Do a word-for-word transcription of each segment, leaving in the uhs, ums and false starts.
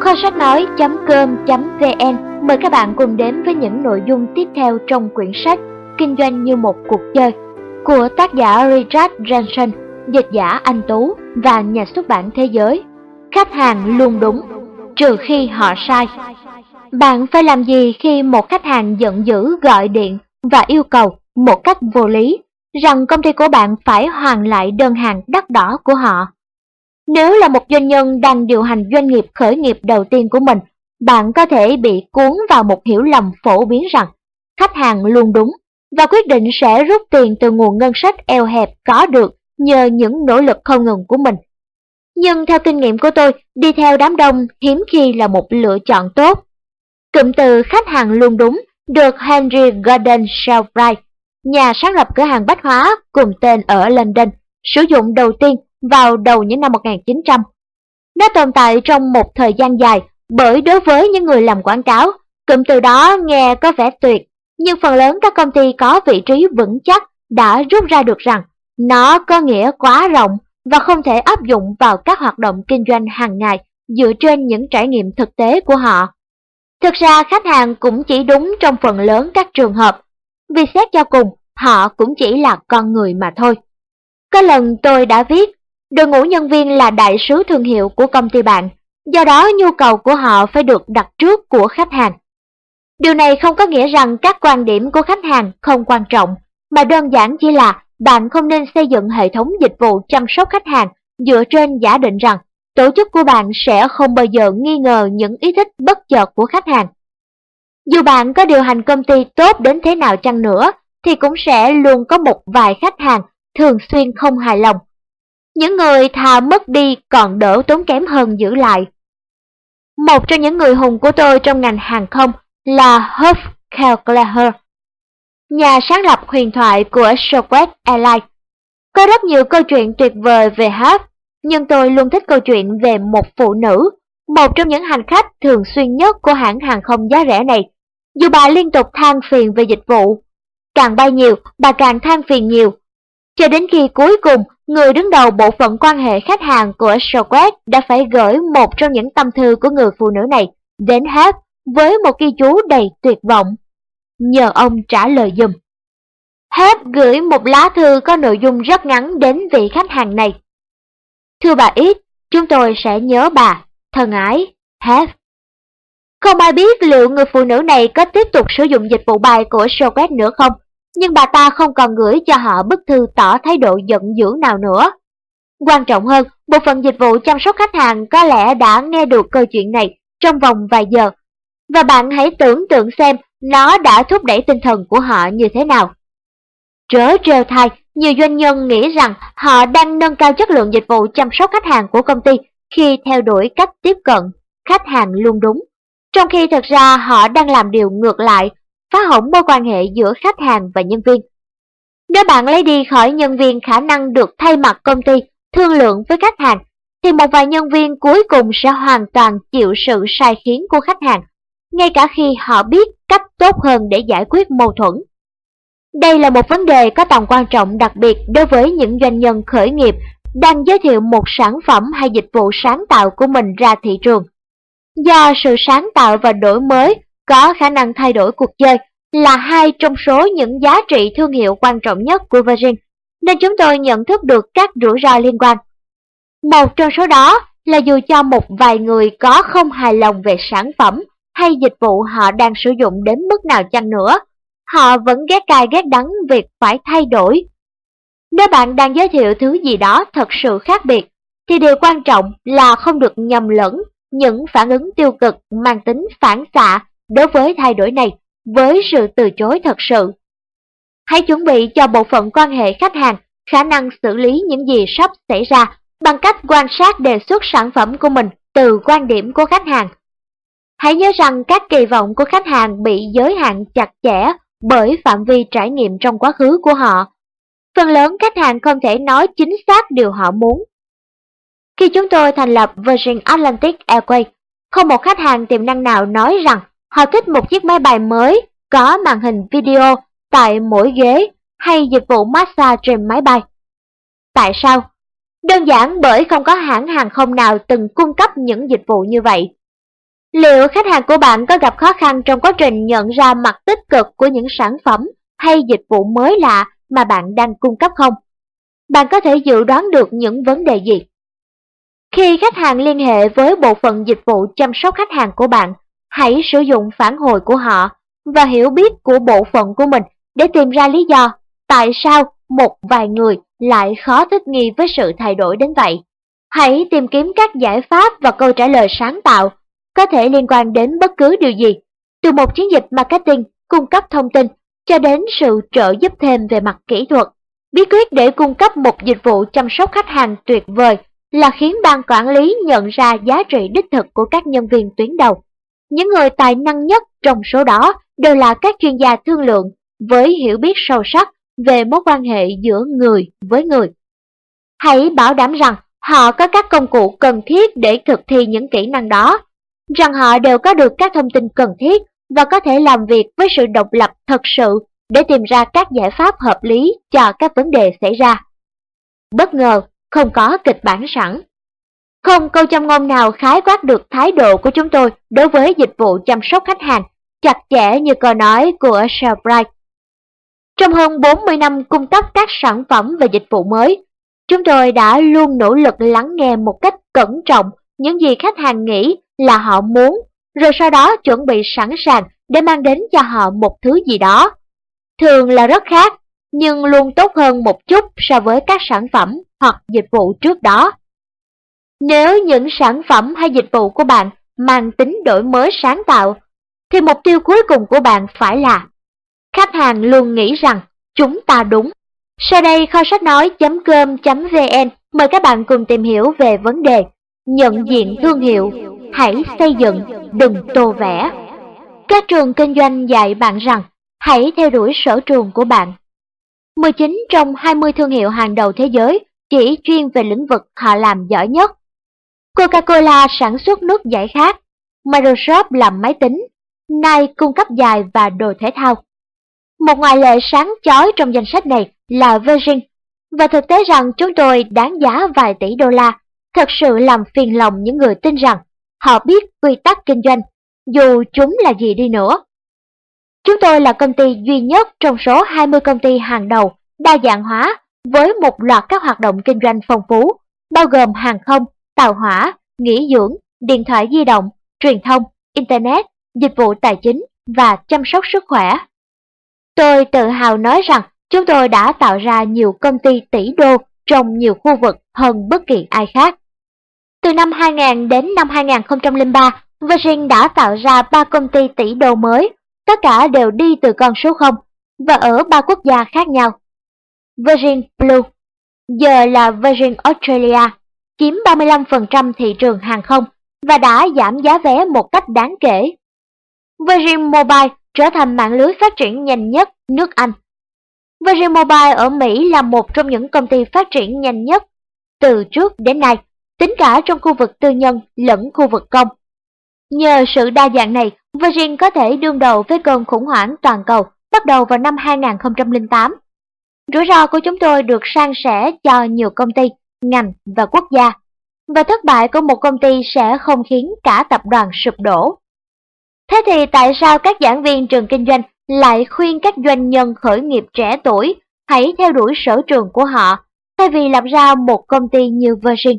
Kho sách nói.com.vn mời các bạn cùng đến với những nội dung tiếp theo trong quyển sách Kinh doanh như một cuộc chơi của tác giả Richard Branson, dịch giả Anh Tú và nhà xuất bản Thế Giới. Khách hàng luôn đúng, trừ khi họ sai. Bạn phải làm gì khi một khách hàng giận dữ gọi điện và yêu cầu một cách vô lý rằng công ty của bạn phải hoàn lại đơn hàng đắt đỏ của họ? Nếu là một doanh nhân đang điều hành doanh nghiệp khởi nghiệp đầu tiên của mình, bạn có thể bị cuốn vào một hiểu lầm phổ biến rằng khách hàng luôn đúng và quyết định sẽ rút tiền từ nguồn ngân sách eo hẹp có được nhờ những nỗ lực không ngừng của mình. Nhưng theo kinh nghiệm của tôi, đi theo đám đông hiếm khi là một lựa chọn tốt. Cụm từ khách hàng luôn đúng được Henry Gordon Shelbright, nhà sáng lập cửa hàng bách hóa cùng tên ở London, sử dụng đầu tiên vào đầu những năm một nghìn chín trăm. Nó tồn tại trong một thời gian dài bởi đối với những người làm quảng cáo, cụm từ đó nghe có vẻ tuyệt, nhưng phần lớn các công ty có vị trí vững chắc đã rút ra được rằng nó có nghĩa quá rộng và không thể áp dụng vào các hoạt động kinh doanh hàng ngày dựa trên những trải nghiệm thực tế của họ. Thực ra khách hàng cũng chỉ đúng trong phần lớn các trường hợp, vì xét cho cùng họ cũng chỉ là con người mà thôi. Có lần tôi đã viết, đội ngũ nhân viên là đại sứ thương hiệu của công ty bạn, do đó nhu cầu của họ phải được đặt trước của khách hàng. Điều này không có nghĩa rằng các quan điểm của khách hàng không quan trọng, mà đơn giản chỉ là bạn không nên xây dựng hệ thống dịch vụ chăm sóc khách hàng dựa trên giả định rằng tổ chức của bạn sẽ không bao giờ nghi ngờ những ý thích bất chợt của khách hàng. Dù bạn có điều hành công ty tốt đến thế nào chăng nữa, thì cũng sẽ luôn có một vài khách hàng thường xuyên không hài lòng. Những người thà mất đi còn đỡ tốn kém hơn giữ lại. Một trong những người hùng của tôi trong ngành hàng không là Huff Kelleher, nhà sáng lập huyền thoại của Southwest Airlines. Có rất nhiều câu chuyện tuyệt vời về Huff, nhưng tôi luôn thích câu chuyện về một phụ nữ, một trong những hành khách thường xuyên nhất của hãng hàng không giá rẻ này. Dù bà liên tục than phiền về dịch vụ, càng bay nhiều, bà càng than phiền nhiều, cho đến khi cuối cùng, người đứng đầu bộ phận quan hệ khách hàng của Southwest đã phải gửi một trong những tâm thư của người phụ nữ này đến Huff với một ghi chú đầy tuyệt vọng. Nhờ ông trả lời giùm. Huff gửi một lá thư có nội dung rất ngắn đến vị khách hàng này. Thưa bà Ít, chúng tôi sẽ nhớ bà, thân ái, Huff. Không ai biết liệu người phụ nữ này có tiếp tục sử dụng dịch vụ bay của Southwest nữa không, nhưng bà ta không còn gửi cho họ bức thư tỏ thái độ giận dữ nào nữa. Quan trọng hơn, bộ phận dịch vụ chăm sóc khách hàng có lẽ đã nghe được câu chuyện này trong vòng vài giờ, và bạn hãy tưởng tượng xem nó đã thúc đẩy tinh thần của họ như thế nào. Trớ trêu thay, nhiều doanh nhân nghĩ rằng họ đang nâng cao chất lượng dịch vụ chăm sóc khách hàng của công ty khi theo đuổi cách tiếp cận khách hàng luôn đúng, trong khi thực ra họ đang làm điều ngược lại, phá hỏng mối quan hệ giữa khách hàng và nhân viên. Nếu bạn lấy đi khỏi nhân viên khả năng được thay mặt công ty thương lượng với khách hàng, thì một vài nhân viên cuối cùng sẽ hoàn toàn chịu sự sai khiến của khách hàng, ngay cả khi họ biết cách tốt hơn để giải quyết mâu thuẫn. Đây là một vấn đề có tầm quan trọng đặc biệt đối với những doanh nhân khởi nghiệp đang giới thiệu một sản phẩm hay dịch vụ sáng tạo của mình ra thị trường. Do sự sáng tạo và đổi mới có khả năng thay đổi cuộc chơi là hai trong số những giá trị thương hiệu quan trọng nhất của Virgin, nên chúng tôi nhận thức được các rủi ro liên quan. Một trong số đó là dù cho một vài người có không hài lòng về sản phẩm hay dịch vụ họ đang sử dụng đến mức nào chăng nữa, họ vẫn ghét cay ghét đắng việc phải thay đổi. Nếu bạn đang giới thiệu thứ gì đó thật sự khác biệt, thì điều quan trọng là không được nhầm lẫn những phản ứng tiêu cực mang tính phản xạ đối với thay đổi này với sự từ chối thật sự. Hãy chuẩn bị cho bộ phận quan hệ khách hàng khả năng xử lý những gì sắp xảy ra bằng cách quan sát đề xuất sản phẩm của mình từ quan điểm của khách hàng. Hãy nhớ rằng các kỳ vọng của khách hàng bị giới hạn chặt chẽ bởi phạm vi trải nghiệm trong quá khứ của họ. Phần lớn khách hàng không thể nói chính xác điều họ muốn. Khi chúng tôi thành lập Virgin Atlantic Airways, không một khách hàng tiềm năng nào nói rằng họ thích một chiếc máy bay mới có màn hình video tại mỗi ghế hay dịch vụ massage trên máy bay. Tại sao? Đơn giản bởi không có hãng hàng không nào từng cung cấp những dịch vụ như vậy. Liệu khách hàng của bạn có gặp khó khăn trong quá trình nhận ra mặt tích cực của những sản phẩm hay dịch vụ mới lạ mà bạn đang cung cấp không? Bạn có thể dự đoán được những vấn đề gì? Khi khách hàng liên hệ với bộ phận dịch vụ chăm sóc khách hàng của bạn, hãy sử dụng phản hồi của họ và hiểu biết của bộ phận của mình để tìm ra lý do tại sao một vài người lại khó thích nghi với sự thay đổi đến vậy. Hãy tìm kiếm các giải pháp và câu trả lời sáng tạo, có thể liên quan đến bất cứ điều gì, từ một chiến dịch marketing, cung cấp thông tin, cho đến sự trợ giúp thêm về mặt kỹ thuật. Bí quyết để cung cấp một dịch vụ chăm sóc khách hàng tuyệt vời là khiến ban quản lý nhận ra giá trị đích thực của các nhân viên tuyến đầu. Những người tài năng nhất trong số đó đều là các chuyên gia thương lượng với hiểu biết sâu sắc về mối quan hệ giữa người với người. Hãy bảo đảm rằng họ có các công cụ cần thiết để thực thi những kỹ năng đó, rằng họ đều có được các thông tin cần thiết và có thể làm việc với sự độc lập thật sự để tìm ra các giải pháp hợp lý cho các vấn đề xảy ra. Bất ngờ, không có kịch bản sẵn. Không câu châm ngôn nào khái quát được thái độ của chúng tôi đối với dịch vụ chăm sóc khách hàng, chặt chẽ như câu nói của Charles Bright. Trong hơn bốn mươi năm cung cấp các sản phẩm và dịch vụ mới, chúng tôi đã luôn nỗ lực lắng nghe một cách cẩn trọng những gì khách hàng nghĩ là họ muốn, rồi sau đó chuẩn bị sẵn sàng để mang đến cho họ một thứ gì đó. Thường là rất khác, nhưng luôn tốt hơn một chút so với các sản phẩm hoặc dịch vụ trước đó. Nếu những sản phẩm hay dịch vụ của bạn mang tính đổi mới sáng tạo, thì mục tiêu cuối cùng của bạn phải là khách hàng luôn nghĩ rằng chúng ta đúng. Sau đây kho sách nói chấm com chấm vn mời các bạn cùng tìm hiểu về vấn đề nhận diện thương hiệu, hãy xây dựng, đừng tô vẽ. Các trường kinh doanh dạy bạn rằng hãy theo đuổi sở trường của bạn. mười chín trong hai mươi thương hiệu hàng đầu thế giới chỉ chuyên về lĩnh vực họ làm giỏi nhất. Coca-Cola sản xuất nước giải khát, Microsoft làm máy tính, Nike cung cấp giày và đồ thể thao. Một ngoại lệ sáng chói trong danh sách này là Virgin, và thực tế rằng chúng tôi đáng giá vài tỷ đô la, thật sự làm phiền lòng những người tin rằng họ biết quy tắc kinh doanh, dù chúng là gì đi nữa. Chúng tôi là công ty duy nhất trong số hai mươi công ty hàng đầu đa dạng hóa với một loạt các hoạt động kinh doanh phong phú, bao gồm hàng không, tàu hỏa, nghỉ dưỡng, điện thoại di động, truyền thông, Internet, dịch vụ tài chính và chăm sóc sức khỏe. Tôi tự hào nói rằng chúng tôi đã tạo ra nhiều công ty tỷ đô trong nhiều khu vực hơn bất kỳ ai khác. Từ năm hai nghìn đến năm hai nghìn không trăm lẻ ba, Virgin đã tạo ra ba công ty tỷ đô mới, tất cả đều đi từ con số không và ở ba quốc gia khác nhau. Virgin Blue, giờ là Virgin Australia, chiếm ba mươi lăm phần trăm thị trường hàng không và đã giảm giá vé một cách đáng kể. Virgin Mobile trở thành mạng lưới phát triển nhanh nhất nước Anh. Virgin Mobile ở Mỹ là một trong những công ty phát triển nhanh nhất từ trước đến nay, tính cả trong khu vực tư nhân lẫn khu vực công. Nhờ sự đa dạng này, Virgin có thể đương đầu với cơn khủng hoảng toàn cầu bắt đầu vào năm hai nghìn không trăm lẻ tám. Rủi ro của chúng tôi được san sẻ cho nhiều công ty, ngành và quốc gia, và thất bại của một công ty sẽ không khiến cả tập đoàn sụp đổ. Thế thì tại sao các giảng viên trường kinh doanh lại khuyên các doanh nhân khởi nghiệp trẻ tuổi hãy theo đuổi sở trường của họ thay vì lập ra một công ty như Virgin?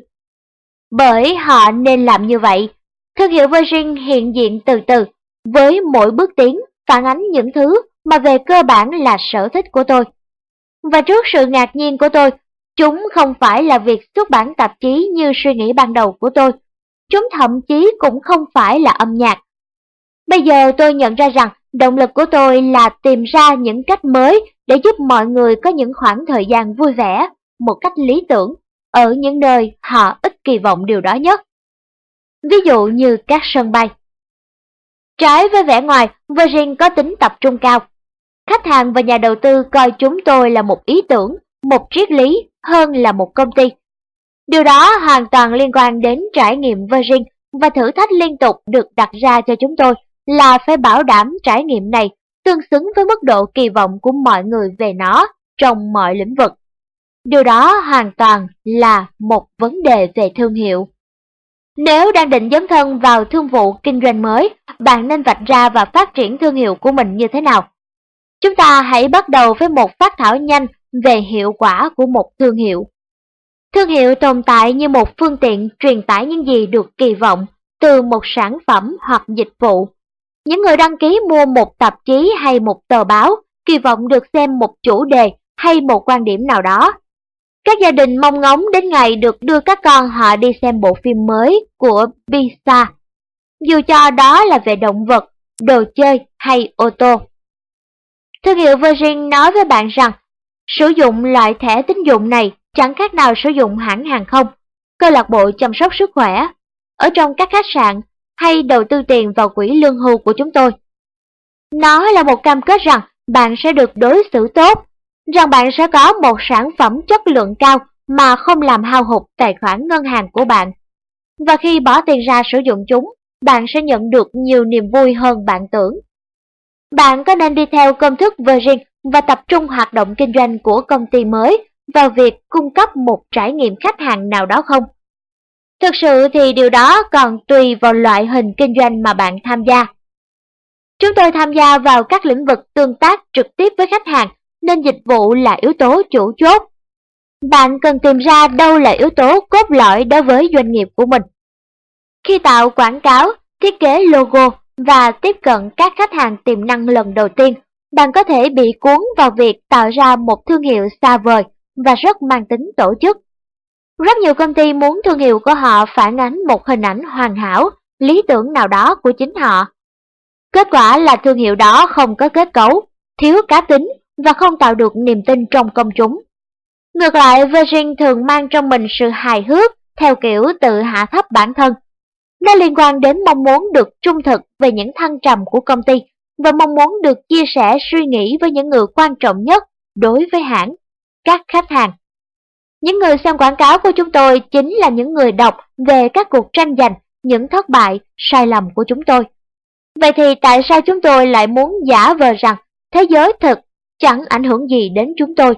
Bởi họ nên làm như vậy. Thương hiệu Virgin hiện diện từ từ, với mỗi bước tiến phản ánh những thứ mà về cơ bản là sở thích của tôi. Và trước sự ngạc nhiên của tôi, chúng không phải là việc xuất bản tạp chí như suy nghĩ ban đầu của tôi. Chúng thậm chí cũng không phải là âm nhạc. Bây giờ tôi nhận ra rằng động lực của tôi là tìm ra những cách mới để giúp mọi người có những khoảng thời gian vui vẻ, một cách lý tưởng, ở những nơi họ ít kỳ vọng điều đó nhất. Ví dụ như các sân bay. Trái với vẻ ngoài, Virgin có tính tập trung cao. Khách hàng và nhà đầu tư coi chúng tôi là một ý tưởng, một triết lý hơn là một công ty. Điều đó hoàn toàn liên quan đến trải nghiệm Virgin, và thử thách liên tục được đặt ra cho chúng tôi là phải bảo đảm trải nghiệm này tương xứng với mức độ kỳ vọng của mọi người về nó trong mọi lĩnh vực. Điều đó hoàn toàn là một vấn đề về thương hiệu. Nếu đang định dấn thân vào thương vụ kinh doanh mới, bạn nên vạch ra và phát triển thương hiệu của mình như thế nào? Chúng ta hãy bắt đầu với một phác thảo nhanh về hiệu quả của một thương hiệu. Thương hiệu tồn tại như một phương tiện truyền tải những gì được kỳ vọng từ một sản phẩm hoặc dịch vụ. Những người đăng ký mua một tạp chí hay một tờ báo kỳ vọng được xem một chủ đề hay một quan điểm nào đó. Các gia đình mong ngóng đến ngày được đưa các con họ đi xem bộ phim mới của Pixar, dù cho đó là về động vật, đồ chơi hay ô tô. Thương hiệu Virgin nói với bạn rằng sử dụng loại thẻ tín dụng này chẳng khác nào sử dụng hãng hàng không, câu lạc bộ chăm sóc sức khỏe, ở trong các khách sạn hay đầu tư tiền vào quỹ lương hưu của chúng tôi. Nó là một cam kết rằng bạn sẽ được đối xử tốt, rằng bạn sẽ có một sản phẩm chất lượng cao mà không làm hao hụt tài khoản ngân hàng của bạn. Và khi bỏ tiền ra sử dụng chúng, bạn sẽ nhận được nhiều niềm vui hơn bạn tưởng. Bạn có nên đi theo công thức Virgin và tập trung hoạt động kinh doanh của công ty mới vào việc cung cấp một trải nghiệm khách hàng nào đó không? Thực sự thì điều đó còn tùy vào loại hình kinh doanh mà bạn tham gia. Chúng tôi tham gia vào các lĩnh vực tương tác trực tiếp với khách hàng, nên dịch vụ là yếu tố chủ chốt. Bạn cần tìm ra đâu là yếu tố cốt lõi đối với doanh nghiệp của mình. Khi tạo quảng cáo, thiết kế logo và tiếp cận các khách hàng tiềm năng lần đầu tiên, bạn có thể bị cuốn vào việc tạo ra một thương hiệu xa vời và rất mang tính tổ chức. Rất nhiều công ty muốn thương hiệu của họ phản ánh một hình ảnh hoàn hảo, lý tưởng nào đó của chính họ. Kết quả là thương hiệu đó không có kết cấu, thiếu cá tính và không tạo được niềm tin trong công chúng. Ngược lại, Virgin thường mang trong mình sự hài hước theo kiểu tự hạ thấp bản thân. Nó liên quan đến mong muốn được trung thực về những thăng trầm của công ty và mong muốn được chia sẻ suy nghĩ với những người quan trọng nhất đối với hãng, các khách hàng. Những người xem quảng cáo của chúng tôi chính là những người đọc về các cuộc tranh giành, những thất bại, sai lầm của chúng tôi. Vậy thì tại sao chúng tôi lại muốn giả vờ rằng thế giới thực chẳng ảnh hưởng gì đến chúng tôi?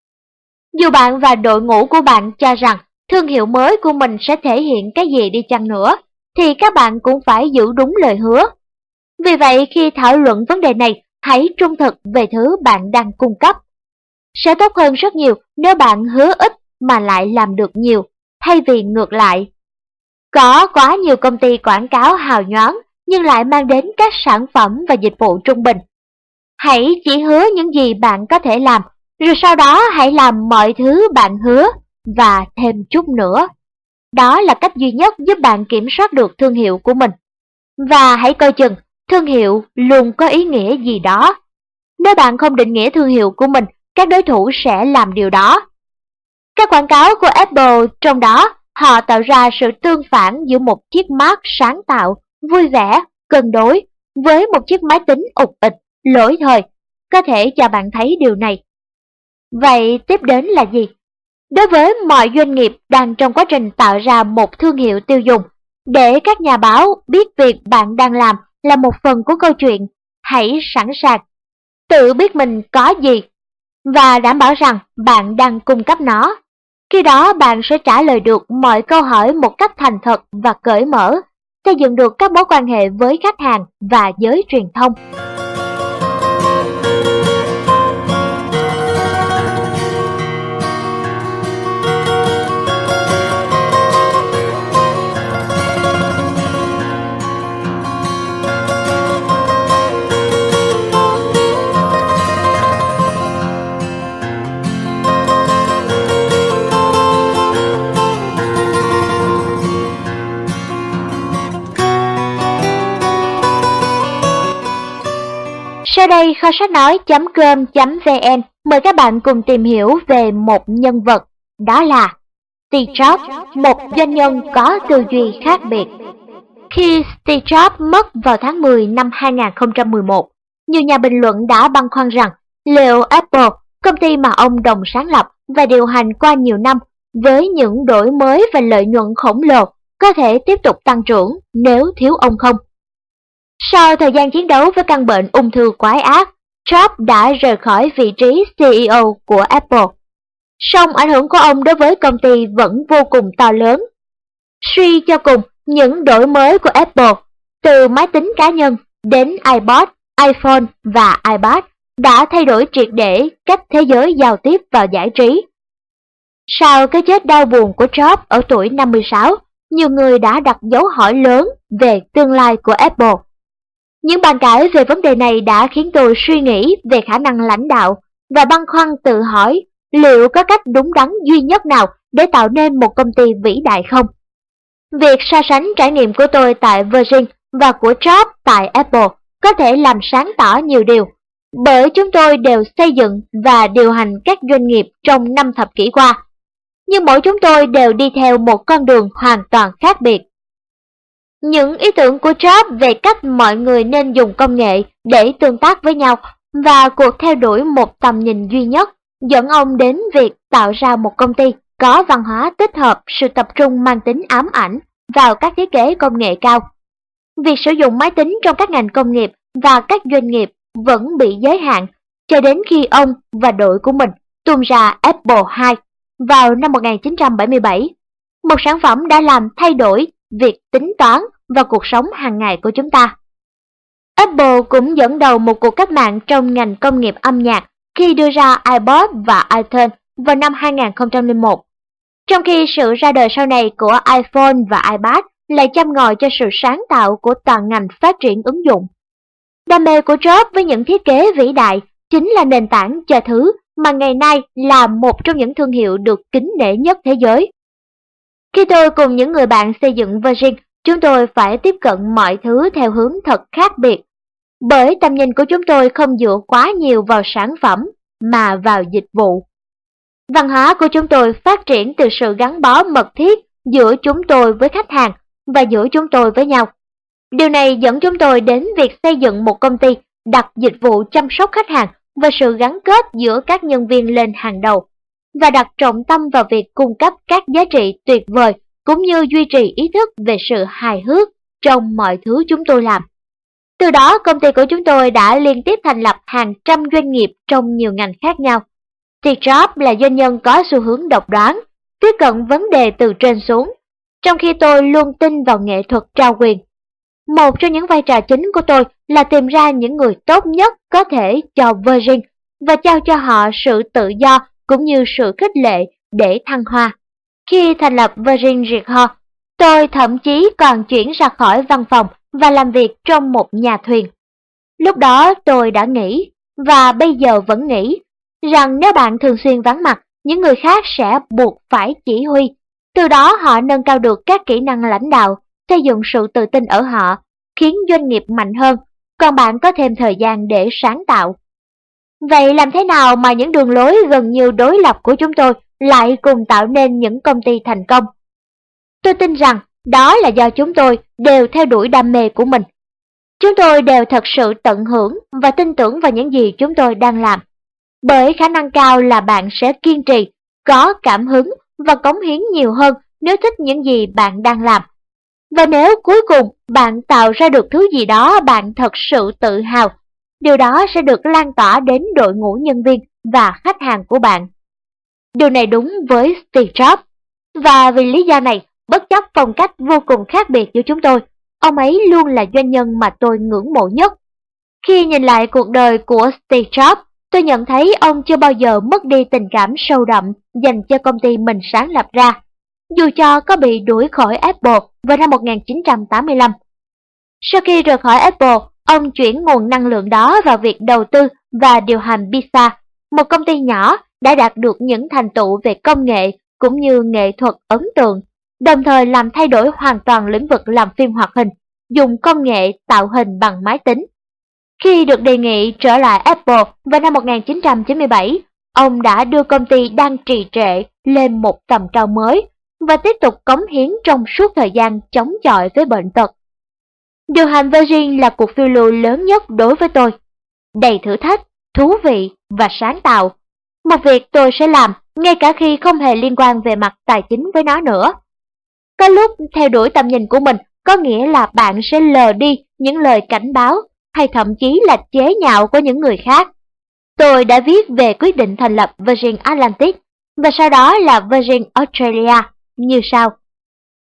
Dù bạn và đội ngũ của bạn cho rằng thương hiệu mới của mình sẽ thể hiện cái gì đi chăng nữa, thì các bạn cũng phải giữ đúng lời hứa. Vì vậy, khi thảo luận vấn đề này, hãy trung thực về thứ bạn đang cung cấp. Sẽ tốt hơn rất nhiều nếu bạn hứa ít mà lại làm được nhiều, thay vì ngược lại. Có quá nhiều công ty quảng cáo hào nhoáng nhưng lại mang đến các sản phẩm và dịch vụ trung bình. Hãy chỉ hứa những gì bạn có thể làm, rồi sau đó hãy làm mọi thứ bạn hứa và thêm chút nữa. Đó là cách duy nhất giúp bạn kiểm soát được thương hiệu của mình. Và hãy coi chừng, thương hiệu luôn có ý nghĩa gì đó. Nếu bạn không định nghĩa thương hiệu của mình, các đối thủ sẽ làm điều đó. Các quảng cáo của Apple, trong đó họ tạo ra sự tương phản giữa một chiếc Mac sáng tạo, vui vẻ, cân đối với một chiếc máy tính ục ịch, lỗi thời, có thể cho bạn thấy điều này. Vậy tiếp đến là gì? Đối với mọi doanh nghiệp đang trong quá trình tạo ra một thương hiệu tiêu dùng, để các nhà báo biết việc bạn đang làm là một phần của câu chuyện, hãy sẵn sàng tự biết mình có gì và đảm bảo rằng bạn đang cung cấp nó. Khi đó bạn sẽ trả lời được mọi câu hỏi một cách thành thật và cởi mở, xây dựng được các mối quan hệ với khách hàng và giới truyền thông. Sau đây, kho sách nói chấm com chấm vn mời các bạn cùng tìm hiểu về một nhân vật, đó là Steve Jobs, một doanh nhân có tư duy khác biệt. Khi Steve Jobs mất vào tháng mười năm hai nghìn không trăm mười một, nhiều nhà bình luận đã băn khoăn rằng liệu Apple, công ty mà ông đồng sáng lập và điều hành qua nhiều năm với những đổi mới và lợi nhuận khổng lồ, có thể tiếp tục tăng trưởng nếu thiếu ông không? Sau thời gian chiến đấu với căn bệnh ung thư quái ác, Jobs đã rời khỏi vị trí xê e ô của Apple. Song ảnh hưởng của ông đối với công ty vẫn vô cùng to lớn. Suy cho cùng Những đổi mới của Apple, từ máy tính cá nhân đến iPod, iPhone và iPad, đã thay đổi triệt để cách thế giới giao tiếp và giải trí. Sau cái chết đau buồn của Jobs ở tuổi năm mươi sáu, nhiều người đã đặt dấu hỏi lớn về tương lai của Apple. Những bàn cãi về vấn đề này đã khiến tôi suy nghĩ về khả năng lãnh đạo và băn khoăn tự hỏi liệu có cách đúng đắn duy nhất nào để tạo nên một công ty vĩ đại không? Việc so sánh trải nghiệm của tôi tại Virgin và của Jobs tại Apple có thể làm sáng tỏ nhiều điều, bởi chúng tôi đều xây dựng và điều hành các doanh nghiệp trong năm thập kỷ qua. Nhưng mỗi chúng tôi đều đi theo một con đường hoàn toàn khác biệt. Những ý tưởng của Jobs về cách mọi người nên dùng công nghệ để tương tác với nhau và cuộc theo đuổi một tầm nhìn duy nhất dẫn ông đến việc tạo ra một công ty có văn hóa tích hợp sự tập trung mang tính ám ảnh vào các thiết kế công nghệ cao. Việc sử dụng máy tính trong các ngành công nghiệp và các doanh nghiệp vẫn bị giới hạn cho đến khi ông và đội của mình tung ra Apple hai vào năm một nghìn chín trăm bảy mươi bảy, một sản phẩm đã làm thay đổi việc tính toán và cuộc sống hàng ngày của chúng ta. Apple cũng dẫn đầu một cuộc cách mạng trong ngành công nghiệp âm nhạc khi đưa ra iPod và iTunes vào năm hai nghìn không trăm lẻ một, trong khi sự ra đời sau này của iPhone và iPad lại châm ngòi cho sự sáng tạo của toàn ngành phát triển ứng dụng. Đam mê của Jobs với những thiết kế vĩ đại chính là nền tảng cho thứ mà ngày nay là một trong những thương hiệu được kính nể nhất thế giới. Khi tôi cùng những người bạn xây dựng Virgin, chúng tôi phải tiếp cận mọi thứ theo hướng thật khác biệt, bởi tầm nhìn của chúng tôi không dựa quá nhiều vào sản phẩm mà vào dịch vụ. Văn hóa của chúng tôi phát triển từ sự gắn bó mật thiết giữa chúng tôi với khách hàng và giữa chúng tôi với nhau. Điều này dẫn chúng tôi đến việc xây dựng một công ty đặt dịch vụ chăm sóc khách hàng và sự gắn kết giữa các nhân viên lên hàng đầu, và đặt trọng tâm vào việc cung cấp các giá trị tuyệt vời cũng như duy trì ý thức về sự hài hước trong mọi thứ chúng tôi làm. Từ đó, công ty của chúng tôi đã liên tiếp thành lập hàng trăm doanh nghiệp trong nhiều ngành khác nhau. Steve Jobs là doanh nhân có xu hướng độc đoán, tiếp cận vấn đề từ trên xuống, trong khi tôi luôn tin vào nghệ thuật trao quyền. Một trong những vai trò chính của tôi là tìm ra những người tốt nhất có thể cho Virgin và trao cho họ sự tự do cũng như sự khích lệ để thăng hoa. Khi thành lập Virgin Records, tôi thậm chí còn chuyển ra khỏi văn phòng và làm việc trong một nhà thuyền. Lúc đó tôi đã nghĩ, và bây giờ vẫn nghĩ, rằng nếu bạn thường xuyên vắng mặt, những người khác sẽ buộc phải chỉ huy. Từ đó họ nâng cao được các kỹ năng lãnh đạo, xây dựng sự tự tin ở họ, khiến doanh nghiệp mạnh hơn, còn bạn có thêm thời gian để sáng tạo. Vậy làm thế nào mà những đường lối gần như đối lập của chúng tôi lại cùng tạo nên những công ty thành công? Tôi tin rằng đó là do chúng tôi đều theo đuổi đam mê của mình. Chúng tôi đều thật sự tận hưởng và tin tưởng vào những gì chúng tôi đang làm. Bởi khả năng cao là bạn sẽ kiên trì, có cảm hứng và cống hiến nhiều hơn nếu thích những gì bạn đang làm. Và nếu cuối cùng bạn tạo ra được thứ gì đó bạn thật sự tự hào, điều đó sẽ được lan tỏa đến đội ngũ nhân viên và khách hàng của bạn. Điều này đúng với Steve Jobs, và vì lý do này, bất chấp phong cách vô cùng khác biệt giữa chúng tôi, ông ấy luôn là doanh nhân mà tôi ngưỡng mộ nhất. Khi nhìn lại cuộc đời của Steve Jobs, tôi nhận thấy ông chưa bao giờ mất đi tình cảm sâu đậm dành cho công ty mình sáng lập ra, dù cho có bị đuổi khỏi Apple vào năm một nghìn chín trăm tám mươi lăm. Sau khi rời khỏi Apple, ông chuyển nguồn năng lượng đó vào việc đầu tư và điều hành Pixar, một công ty nhỏ đã đạt được những thành tựu về công nghệ cũng như nghệ thuật ấn tượng, đồng thời làm thay đổi hoàn toàn lĩnh vực làm phim hoạt hình, dùng công nghệ tạo hình bằng máy tính. Khi được đề nghị trở lại Apple vào năm một nghìn chín trăm chín mươi bảy, ông đã đưa công ty đang trì trệ lên một tầm cao mới và tiếp tục cống hiến trong suốt thời gian chống chọi với bệnh tật. Điều hành Virgin là cuộc phiêu lưu lớn nhất đối với tôi, đầy thử thách, thú vị và sáng tạo. Một việc tôi sẽ làm ngay cả khi không hề liên quan về mặt tài chính với nó nữa. Có lúc theo đuổi tầm nhìn của mình có nghĩa là bạn sẽ lờ đi những lời cảnh báo hay thậm chí là chế nhạo của những người khác. Tôi đã viết về quyết định thành lập Virgin Atlantic và sau đó là Virgin Australia như sau.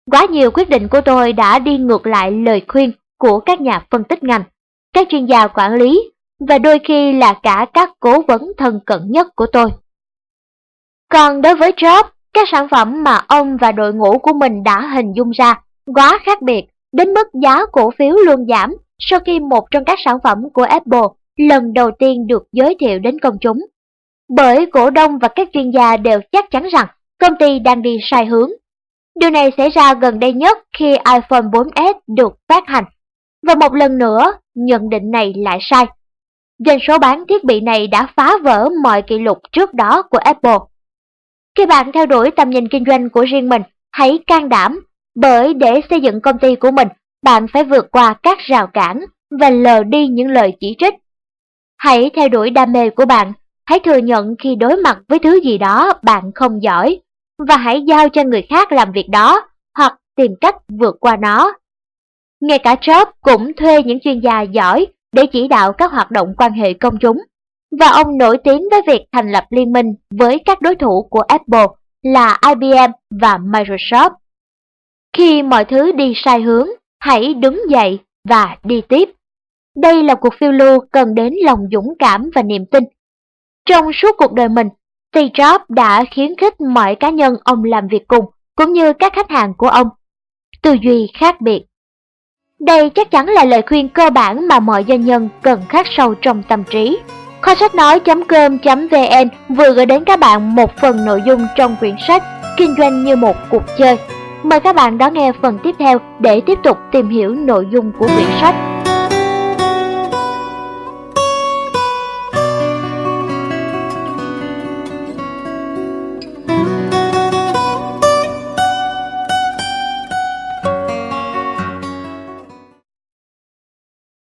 Quá nhiều quyết định của tôi đã đi ngược lại lời khuyên của các nhà phân tích ngành, các chuyên gia quản lý và đôi khi là cả các cố vấn thân cận nhất của tôi. Còn đối với Jobs, các sản phẩm mà ông và đội ngũ của mình đã hình dung ra quá khác biệt đến mức giá cổ phiếu luôn giảm sau khi một trong các sản phẩm của Apple lần đầu tiên được giới thiệu đến công chúng. Bởi cổ đông và các chuyên gia đều chắc chắn rằng công ty đang đi sai hướng. Điều này xảy ra gần đây nhất khi iPhone bốn S được phát hành, và một lần nữa, nhận định này lại sai. Doanh số bán thiết bị này đã phá vỡ mọi kỷ lục trước đó của Apple. Khi bạn theo đuổi tầm nhìn kinh doanh của riêng mình, hãy can đảm, bởi để xây dựng công ty của mình, bạn phải vượt qua các rào cản và lờ đi những lời chỉ trích. Hãy theo đuổi đam mê của bạn, hãy thừa nhận khi đối mặt với thứ gì đó bạn không giỏi, và hãy giao cho người khác làm việc đó, hoặc tìm cách vượt qua nó. Ngay cả Jobs cũng thuê những chuyên gia giỏi để chỉ đạo các hoạt động quan hệ công chúng, và ông nổi tiếng với việc thành lập liên minh với các đối thủ của Apple là I B M và Microsoft. Khi mọi thứ đi sai hướng, hãy đứng dậy và đi tiếp. Đây là cuộc phiêu lưu cần đến lòng dũng cảm và niềm tin. Trong suốt cuộc đời mình, Steve Jobs đã khuyến khích mọi cá nhân ông làm việc cùng, cũng như các khách hàng của ông. Tư duy khác biệt. Đây chắc chắn là lời khuyên cơ bản mà mọi doanh nhân cần khắc sâu trong tâm trí. Kho sách nói chấm com chấm vn vừa gửi đến các bạn một phần nội dung trong quyển sách Kinh doanh như một cuộc chơi. Mời các bạn đón nghe phần tiếp theo để tiếp tục tìm hiểu nội dung của quyển sách.